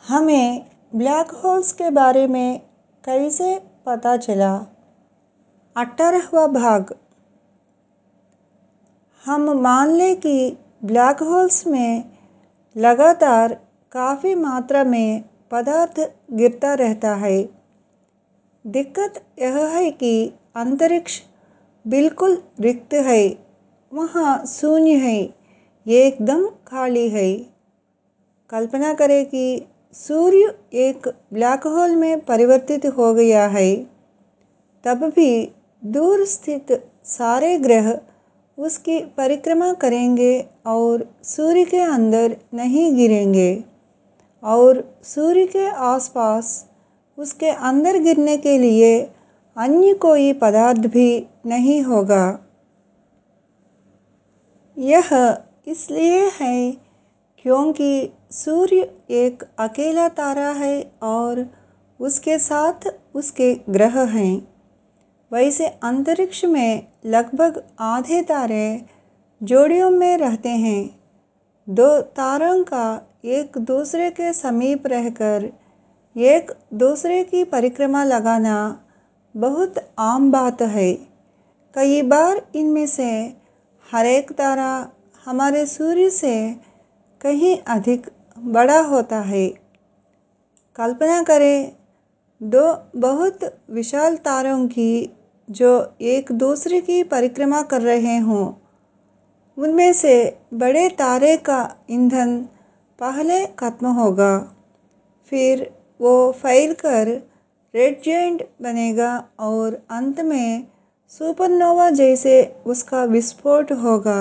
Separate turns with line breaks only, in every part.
हमें black holes के बारे में कैसे पता चला? 18वां भाग। हम मान लें कि ब्लैक होल्स में लगातार काफ़ी मात्रा में पदार्थ गिरता रहता है। दिक्कत यह है कि अंतरिक्ष बिल्कुल रिक्त है, वहाँ शून्य है, एकदम खाली है। कल्पना करें कि सूर्य एक ब्लैक होल में परिवर्तित हो गया है, तब भी दूर स्थित सारे ग्रह उसकी परिक्रमा करेंगे और सूर्य के अंदर नहीं गिरेंगे, और सूर्य के आसपास उसके अंदर गिरने के लिए अन्य कोई पदार्थ भी नहीं होगा। यह इसलिए है क्योंकि सूर्य एक अकेला तारा है और उसके साथ उसके ग्रह हैं। वैसे अंतरिक्ष में लगभग आधे तारे जोड़ियों में रहते हैं। दो तारों का एक दूसरे के समीप रहकर एक दूसरे की परिक्रमा लगाना बहुत आम बात है। कई बार इनमें से हर एक तारा हमारे सूर्य से कहीं अधिक बड़ा होता है। कल्पना करें दो बहुत विशाल तारों की जो एक दूसरे की परिक्रमा कर रहे हों। उनमें से बड़े तारे का ईंधन पहले खत्म होगा, फिर वो फैलकर रेड जायंट बनेगा और अंत में सुपरनोवा जैसे उसका विस्फोट होगा।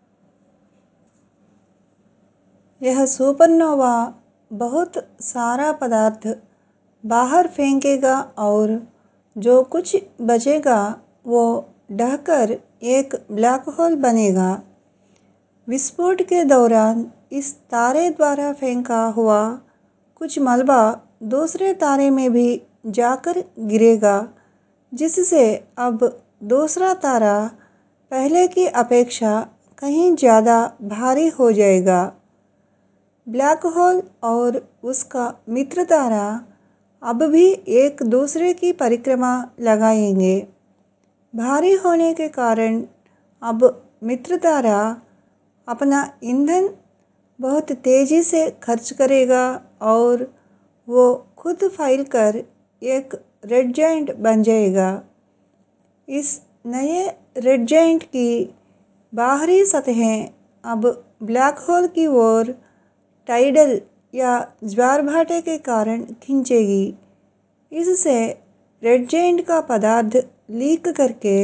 यह सुपरनोवा बहुत सारा पदार्थ बाहर फेंकेगा और जो कुछ बचेगा वो ढहकर एक ब्लैक होल बनेगा। विस्फोट के दौरान इस तारे द्वारा फेंका हुआ कुछ मलबा दूसरे तारे में भी जाकर गिरेगा, जिससे अब दूसरा तारा पहले की अपेक्षा कहीं ज़्यादा भारी हो जाएगा। ब्लैक होल और उसका मित्र तारा अब भी एक दूसरे की परिक्रमा लगाएंगे। भारी होने के कारण अब मित्र तारा अपना ईंधन बहुत तेज़ी से खर्च करेगा और वो खुद फैलकर एक रेड जायंट बन जाएगा। इस नए रेड जायंट की बाहरी सतहें अब ब्लैक होल की ओर टाइडल या ज्वार भाटे के कारण खींचेगी। इससे रेड जायंट का पदार्थ लीक करके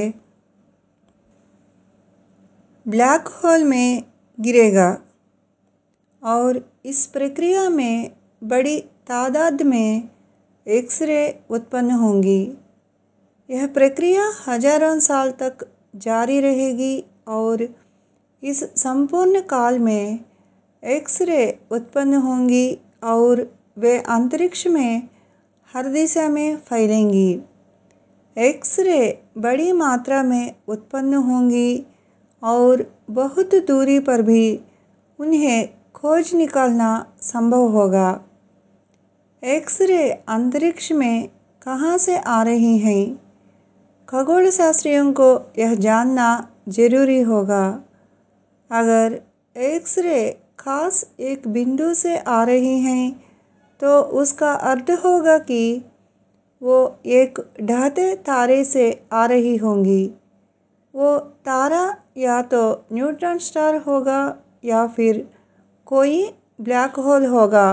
ब्लैक होल में गिरेगा और इस प्रक्रिया में बड़ी तादाद में एक्स-रे उत्पन्न होंगी। यह प्रक्रिया हजारों साल तक जारी रहेगी और इस संपूर्ण काल में एक्स-रे उत्पन्न होंगी और वे अंतरिक्ष में हर दिशा में फैलेंगी। एक्स-रे बड़ी मात्रा में उत्पन्न होंगी और बहुत दूरी पर भी उन्हें खोज निकालना संभव होगा। एक्स-रे अंतरिक्ष में कहाँ से आ रही हैं? खगोल शास्त्रियों को यह जानना जरूरी होगा। अगर एक्स-रे खास एक बिंदु से आ रही हैं तो उसका अर्थ होगा कि वो एक ढहते तारे से आ रही होंगी। वो तारा या तो न्यूट्रॉन स्टार होगा या फिर कोई ब्लैक होल होगा।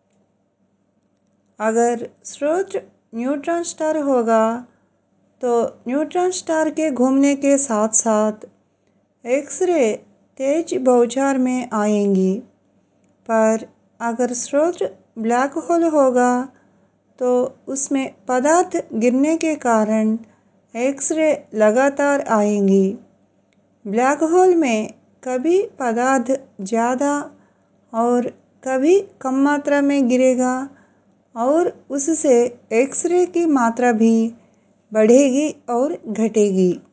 अगर स्रोत न्यूट्रॉन स्टार होगा तो न्यूट्रॉन स्टार के घूमने के साथ साथ एक्स-रे तेज बौछार में आएंगी। पर अगर स्रोत ब्लैक होल होगा तो उसमें पदार्थ गिरने के कारण एक्स-रे लगातार आएंगी। ब्लैक होल में कभी पदार्थ ज़्यादा और कभी कम मात्रा में गिरेगा और उससे एक्स-रे की मात्रा भी बढ़ेगी और घटेगी।